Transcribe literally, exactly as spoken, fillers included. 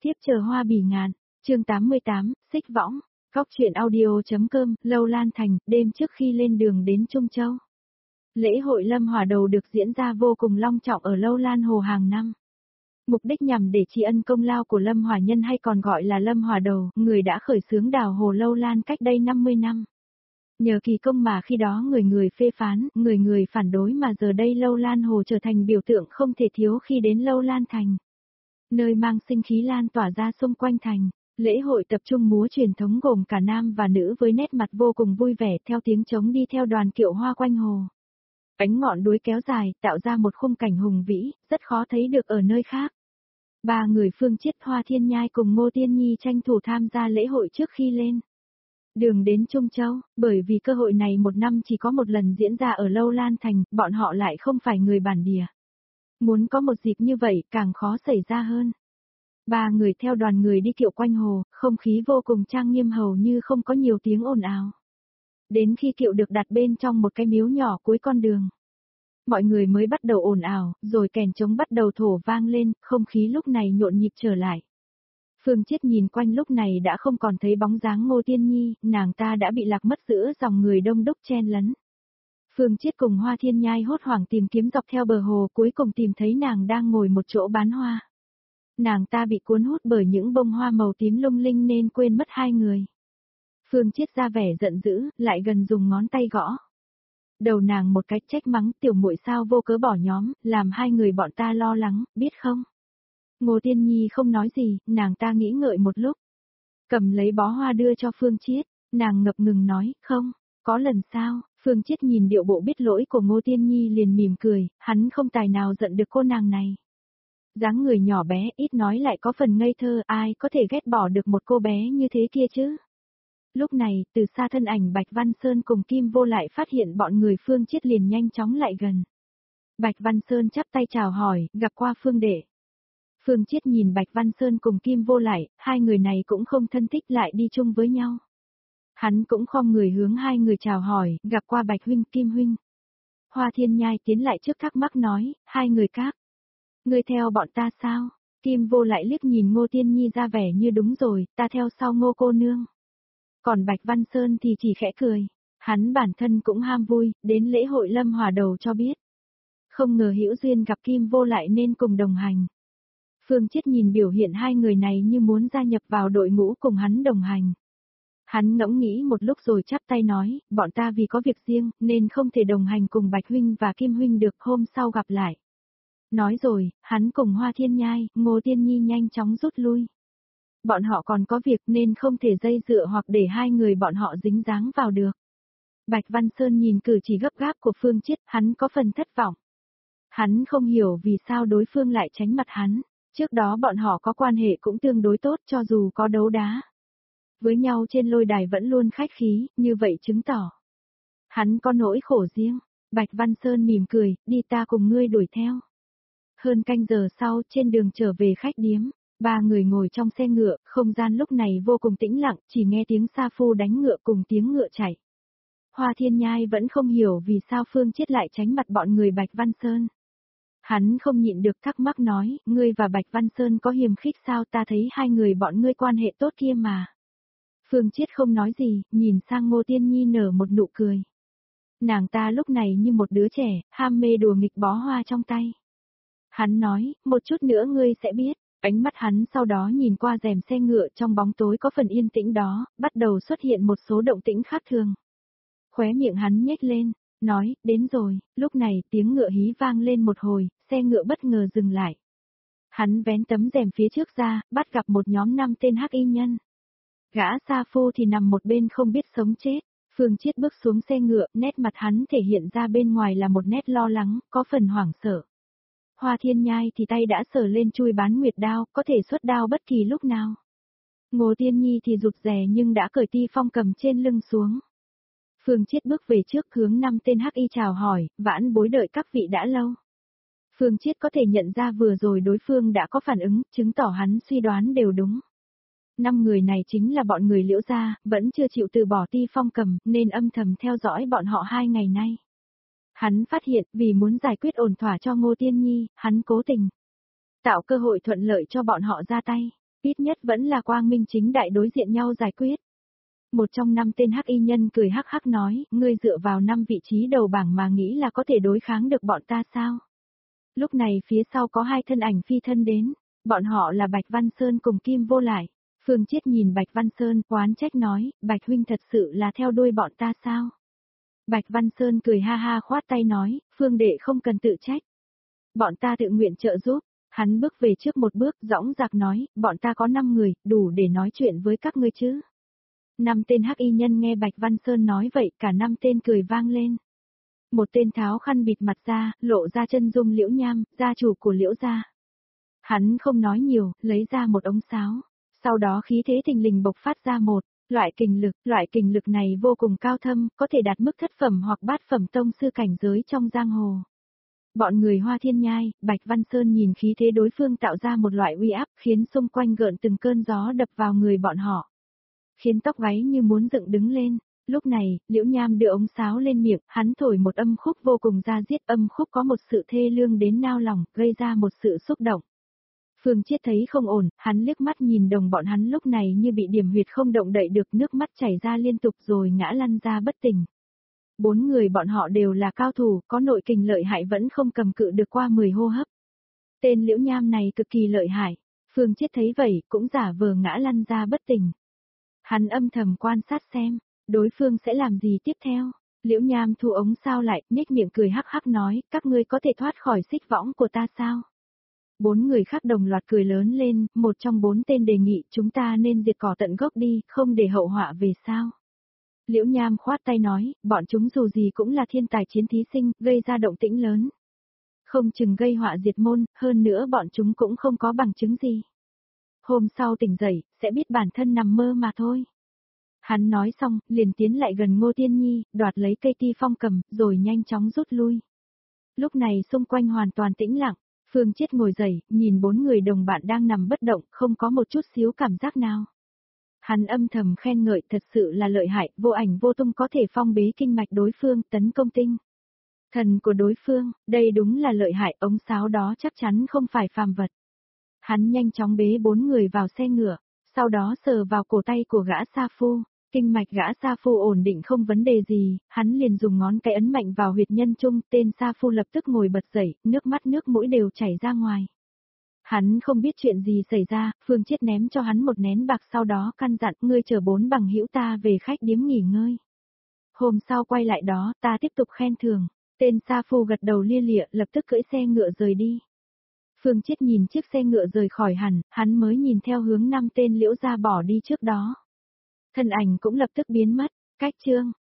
tiếp chờ hoa bỉ ngạn, chương tám mươi tám, xích võng, góc truyện audio.com, Lâu Lan Thành, đêm trước khi lên đường đến Trung Châu. Lễ hội Lâm Hỏa Đầu được diễn ra vô cùng long trọng ở Lâu Lan Hồ hàng năm. Mục đích nhằm để tri ân công lao của Lâm Hỏa Nhân hay còn gọi là Lâm Hỏa Đầu, người đã khởi xướng đào hồ Lâu Lan cách đây năm mươi năm. Nhờ kỳ công mà khi đó người người phê phán, người người phản đối mà giờ đây Lâu Lan Hồ trở thành biểu tượng không thể thiếu khi đến Lâu Lan Thành. Nơi mang sinh khí lan tỏa ra xung quanh thành, lễ hội tập trung múa truyền thống gồm cả nam và nữ với nét mặt vô cùng vui vẻ theo tiếng trống đi theo đoàn kiệu hoa quanh hồ. Ánh ngọn đuối kéo dài, tạo ra một khung cảnh hùng vĩ, rất khó thấy được ở nơi khác. Ba người Phương Chiết, Hoa Thiên Nhai cùng Ngô Tiên Nhi tranh thủ tham gia lễ hội trước khi lên đường đến Trung Châu, bởi vì cơ hội này một năm chỉ có một lần diễn ra ở Lâu Lan Thành, bọn họ lại không phải người bản địa. Muốn có một dịp như vậy càng khó xảy ra hơn. Ba người theo đoàn người đi kiệu quanh hồ, không khí vô cùng trang nghiêm hầu như không có nhiều tiếng ồn ào. Đến khi kiệu được đặt bên trong một cái miếu nhỏ cuối con đường, mọi người mới bắt đầu ồn ào, rồi kèn trống bắt đầu thổ vang lên, không khí lúc này nhộn nhịp trở lại. Phương Chiết nhìn quanh lúc này đã không còn thấy bóng dáng Ngô Tiên Nhi, nàng ta đã bị lạc mất giữa dòng người đông đúc chen lấn. Phương Chiết cùng Hoa Thiên Nhai hốt hoảng tìm kiếm dọc theo bờ hồ, cuối cùng tìm thấy nàng đang ngồi một chỗ bán hoa. Nàng ta bị cuốn hút bởi những bông hoa màu tím lung linh nên quên mất hai người. Phương Chiết ra vẻ giận dữ, lại gần dùng ngón tay gõ đầu nàng một cái, trách mắng, tiểu muội sao vô cớ bỏ nhóm, làm hai người bọn ta lo lắng, biết không? Ngô Tiên Nhi không nói gì, nàng ta nghĩ ngợi một lúc. Cầm lấy bó hoa đưa cho Phương Chiết, nàng ngập ngừng nói, không, có lần sau. Phương Chiết nhìn điệu bộ biết lỗi của Ngô Tiên Nhi liền mỉm cười, hắn không tài nào giận được cô nàng này. Dáng người nhỏ bé, ít nói lại có phần ngây thơ, ai có thể ghét bỏ được một cô bé như thế kia chứ? Lúc này, từ xa thân ảnh Bạch Văn Sơn cùng Kim Vô lại phát hiện bọn người Phương Chiết liền nhanh chóng lại gần. Bạch Văn Sơn chắp tay chào hỏi, gặp qua Phương đệ. Phương Chiết nhìn Bạch Văn Sơn cùng Kim Vô lại, hai người này cũng không thân thích lại đi chung với nhau. Hắn cũng khom người hướng hai người chào hỏi, gặp qua Bạch huynh, Kim huynh. Hoa Thiên Nhai tiến lại trước thắc mắc nói, hai người các. Ngươi theo bọn ta sao? Kim Vô lại liếc nhìn Ngô Tiên Nhi ra vẻ như đúng rồi, ta theo sau Ngô cô nương. Còn Bạch Văn Sơn thì chỉ khẽ cười, hắn bản thân cũng ham vui, đến lễ hội Lâm Hỏa Đầu cho biết. Không ngờ hữu duyên gặp Kim Vô lại nên cùng đồng hành. Phương Chiết nhìn biểu hiện hai người này như muốn gia nhập vào đội ngũ cùng hắn đồng hành. Hắn ngẫm nghĩ một lúc rồi chắp tay nói, bọn ta vì có việc riêng, nên không thể đồng hành cùng Bạch huynh và Kim huynh được, hôm sau gặp lại. Nói rồi, hắn cùng Hoa Thiên Nhai, Ngô Tiên Nhi nhanh chóng rút lui. Bọn họ còn có việc nên không thể dây dựa hoặc để hai người bọn họ dính dáng vào được. Bạch Văn Sơn nhìn cử chỉ gấp gáp của Phương Chiết, hắn có phần thất vọng. Hắn không hiểu vì sao đối phương lại tránh mặt hắn, trước đó bọn họ có quan hệ cũng tương đối tốt cho dù có đấu đá. Với nhau trên lôi đài vẫn luôn khách khí, như vậy chứng tỏ hắn có nỗi khổ riêng. Bạch Văn Sơn mỉm cười, đi ta cùng ngươi đuổi theo. Hơn canh giờ sau, trên đường trở về khách điếm, ba người ngồi trong xe ngựa, không gian lúc này vô cùng tĩnh lặng, chỉ nghe tiếng sa phu đánh ngựa cùng tiếng ngựa chạy. Hoa Thiên Nhai vẫn không hiểu vì sao Phương Chiết lại tránh mặt bọn người Bạch Văn Sơn. Hắn không nhịn được thắc mắc nói, ngươi và Bạch Văn Sơn có hiềm khích sao, ta thấy hai người bọn ngươi quan hệ tốt kia mà. Phương Chiết không nói gì, nhìn sang Ngô Tiên Nhi nở một nụ cười. Nàng ta lúc này như một đứa trẻ, ham mê đùa nghịch bó hoa trong tay. Hắn nói, một chút nữa ngươi sẽ biết. Ánh mắt hắn sau đó nhìn qua rèm xe ngựa, trong bóng tối có phần yên tĩnh đó, bắt đầu xuất hiện một số động tĩnh khác thường. Khóe miệng hắn nhếch lên, nói, đến rồi. Lúc này tiếng ngựa hí vang lên một hồi, xe ngựa bất ngờ dừng lại. Hắn vén tấm rèm phía trước ra, bắt gặp một nhóm năm tên hắc y nhân. Gã sa phu thì nằm một bên không biết sống chết. Phương Chiết bước xuống xe ngựa, nét mặt hắn thể hiện ra bên ngoài là một nét lo lắng, có phần hoảng sợ. Hoa Thiên Nhai thì tay đã sờ lên chui bán nguyệt đao, có thể xuất đao bất kỳ lúc nào. Ngô Tiên Nhi thì rụt rè nhưng đã cởi ti phong cầm trên lưng xuống. Phương Chiết bước về trước hướng năm tên hắc y chào hỏi, vãn bối đợi các vị đã lâu. Phương Chiết có thể nhận ra vừa rồi đối phương đã có phản ứng, chứng tỏ hắn suy đoán đều đúng. Năm người này chính là bọn người Liễu gia, vẫn chưa chịu từ bỏ ti phong cầm, nên âm thầm theo dõi bọn họ hai ngày nay. Hắn phát hiện, vì muốn giải quyết ổn thỏa cho Ngô Tiên Nhi, hắn cố tình tạo cơ hội thuận lợi cho bọn họ ra tay. ít nhất vẫn là quang minh chính đại đối diện nhau giải quyết. Một trong năm tên hắc y nhân cười hắc hắc nói, ngươi dựa vào năm vị trí đầu bảng mà nghĩ là có thể đối kháng được bọn ta sao? Lúc này phía sau có hai thân ảnh phi thân đến, bọn họ là Bạch Văn Sơn cùng Kim Vô Lại. Phương Chiết nhìn Bạch Văn Sơn oán trách nói, Bạch huynh thật sự là theo đuôi bọn ta sao? Bạch Văn Sơn cười ha ha khoát tay nói, Phương đệ không cần tự trách. Bọn ta tự nguyện trợ giúp. Hắn bước về trước một bước dõng dạc nói, bọn ta có năm người, đủ để nói chuyện với các ngươi chứ. Năm tên hắc y nhân nghe Bạch Văn Sơn nói vậy, cả năm tên cười vang lên. Một tên tháo khăn bịt mặt ra, lộ ra chân dung Liễu Nham, gia chủ của Liễu gia. Hắn không nói nhiều, lấy ra một ống sáo. Sau đó khí thế thình lình bộc phát ra một loại kình lực, loại kình lực này vô cùng cao thâm, có thể đạt mức thất phẩm hoặc bát phẩm tông sư cảnh giới trong giang hồ. Bọn người Hoa Thiên Nhai, Bạch Văn Sơn nhìn khí thế đối phương tạo ra một loại uy áp, khiến xung quanh gợn từng cơn gió đập vào người bọn họ. Khiến tóc gáy như muốn dựng đứng lên. Lúc này, Liễu Nham đưa ống sáo lên miệng, hắn thổi một âm khúc vô cùng da diết, âm khúc có một sự thê lương đến nao lòng, gây ra một sự xúc động. Phương Chiết thấy không ổn, hắn liếc mắt nhìn đồng bọn hắn lúc này như bị điểm huyệt không động đậy được, nước mắt chảy ra liên tục rồi ngã lăn ra bất tỉnh. Bốn người bọn họ đều là cao thủ, có nội kình lợi hại vẫn không cầm cự được qua mười hô hấp. Tên Liễu Nham này cực kỳ lợi hại, Phương Chiết thấy vậy, cũng giả vờ ngã lăn ra bất tỉnh. Hắn âm thầm quan sát xem, đối phương sẽ làm gì tiếp theo. Liễu Nham thu ống sao lại, nhếch miệng cười hắc hắc nói, các ngươi có thể thoát khỏi xích võng của ta sao? Bốn người khác đồng loạt cười lớn lên, một trong bốn tên đề nghị chúng ta nên diệt cỏ tận gốc đi, không để hậu họa về sao. Liễu Nham khoát tay nói, bọn chúng dù gì cũng là thiên tài chiến thí sinh, gây ra động tĩnh lớn. Không chừng gây họa diệt môn, hơn nữa bọn chúng cũng không có bằng chứng gì. Hôm sau tỉnh dậy, sẽ biết bản thân nằm mơ mà thôi. Hắn nói xong, liền tiến lại gần Ngô Tiên Nhi, đoạt lấy cây ti phong cầm, rồi nhanh chóng rút lui. Lúc này xung quanh hoàn toàn tĩnh lặng, Phương Chiết ngồi dậy, nhìn bốn người đồng bạn đang nằm bất động, không có một chút xíu cảm giác nào. Hắn âm thầm khen ngợi thật sự là lợi hại, vô ảnh vô tung có thể phong bế kinh mạch đối phương, tấn công tinh thần của đối phương, đây đúng là lợi hại, ống sáo đó chắc chắn không phải phàm vật. Hắn nhanh chóng bế bốn người vào xe ngựa, sau đó sờ vào cổ tay của gã Sa Phu, kinh mạch gã Sa Phu ổn định không vấn đề gì, hắn liền dùng ngón cái ấn mạnh vào huyệt nhân trung, tên Sa Phu lập tức ngồi bật dậy, nước mắt nước mũi đều chảy ra ngoài. Hắn không biết chuyện gì xảy ra, Phương Chiết ném cho hắn một nén bạc sau đó căn dặn ngươi chở bốn bằng hữu ta về khách điếm nghỉ ngơi. Hôm sau quay lại đó, ta tiếp tục khen thưởng, tên Sa Phu gật đầu lia lịa lập tức cưỡi xe ngựa rời đi. Phương Chiết nhìn chiếc xe ngựa rời khỏi hẳn, hắn mới nhìn theo hướng năm tên Liễu gia bỏ đi trước đó. Thân ảnh cũng lập tức biến mất, cách chương.